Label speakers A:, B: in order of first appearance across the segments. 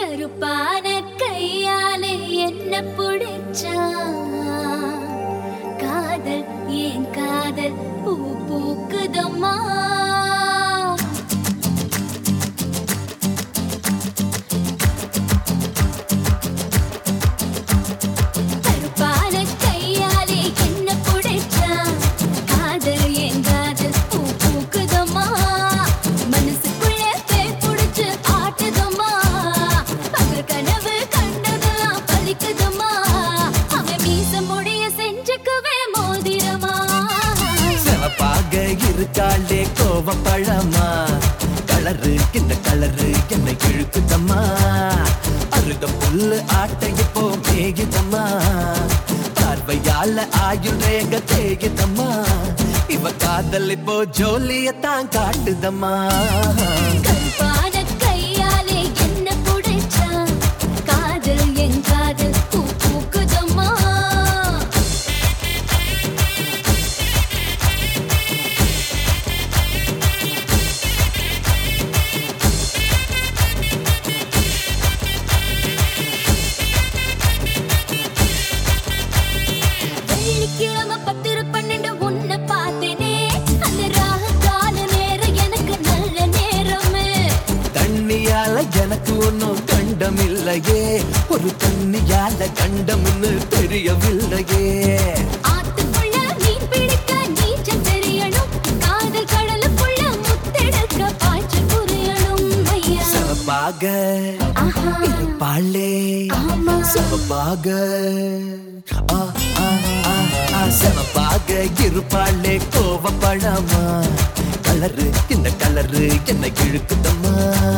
A: கருப்பான கையாலே என்ன புடிச்சா காதல் ஏன் காதல் பூ பூக்குதம்மா கருப்பான கையாலே என்ன புடிச்சா காதல் ஏன் காதல் பூ பூக்குதம்மா மனசுக்குள்ள பேய் புடிச்சு ஆட்டுதம்மா பகல் கனவு கண்டதெல்லாம் பலிக்குதம்மா அவன் மீச முடிய செஞ்சுக்குவே மோதிரமா
B: சிவப்பாக இருக்காளே கோவப்பழமா கலரு இந்த கலரு என்னை இழுக்குதம்மா அருக புல்லு ஆட்டை இப்போ மேயுதம்மா பார்வையால ஆயுள் ரேக தேயுதம்மா இவ காதல் இப்போ ஜோலியத்தான் காட்டுதம்மா
A: கருப்பான கையாலே என்ன புடிச்சா காதல் என் காதல் பூ பூக்குதம்மா வெள்ளிக்கிழமை 10-12 உன்னை பார்த்தேனே அந்த ராகு கால நேரம் எனக்கு நல்ல நேரமே
B: தண்ணியால எனக்கு ஒன்னும் கண்டம் இல்லையே ஒரு தண்ணியால கண்டம்னு தெரியவில்லையே
A: ஆத்துக்குள்ள மீன் பிடிக்க நீச்சல் தெரியணும் காதல் கடலுக்குள்ள முத்தெடுக்க பாய்ச்சல் புரியணும் ஐயா
B: சிவப்பாக
A: ஆஹா
B: இருப்பாளே
A: ஆமா
B: சிவப்பாக ஆ, ஆ, ஆ, ஆ, சிவப்பாக இருப்பாளே கோவப்பழமா கலரு இந்த கலரு என்னை இழுக்குதம்மா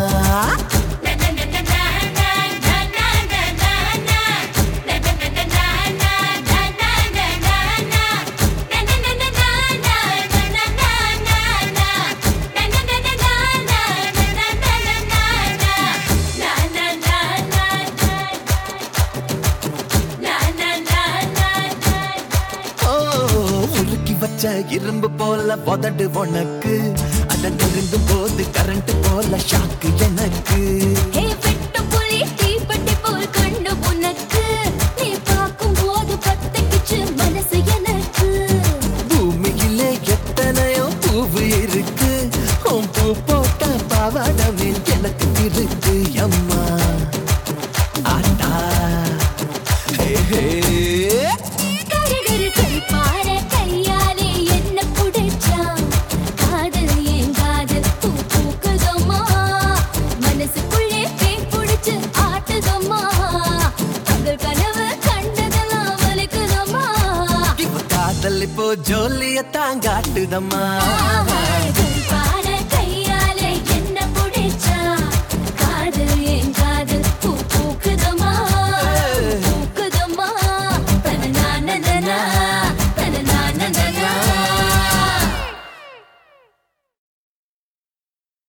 B: ஓ, உருக்கி வச்ச இரும்பு போல உதடு உனக்கு அத நெருங்கும் போது கரண்ட் போல ஷாக்கு எனக்கு
A: ஹே வெட்டு புலி தீப்பெட்டி போல் கண்ணு உனக்கு நீ பார்க்கும் போது பத்திக்கிச்சு மனசு எனக்கு
B: பூமியிலே எத்தனையோ பூவு இருக்கு உன் பூ போட்ட பாவாடமே எனக்கு இருக்கு அம்மா ஆட்டா ஹே ஹே
A: கருகரு கருப்பான கையாலே என்ன புடிச்சா காதல் ஏன் காதல் பூ பூக்குதம்மா மனசுக்குள்ளே பேய் புடிச்சு ஆட்டுதம்மா பகல் கனவு கண்டதெல்லாம் வலிக்குதம்மா
B: இவ காதல் இப்போ ஜோலியத்தான் காட்டுதம்மா
A: கருப்பான கையாலே என்ன புடிச்சா காதல் ஏன் காதல் பூ பூக்குதம்மா பூக்குதம்மா தனனா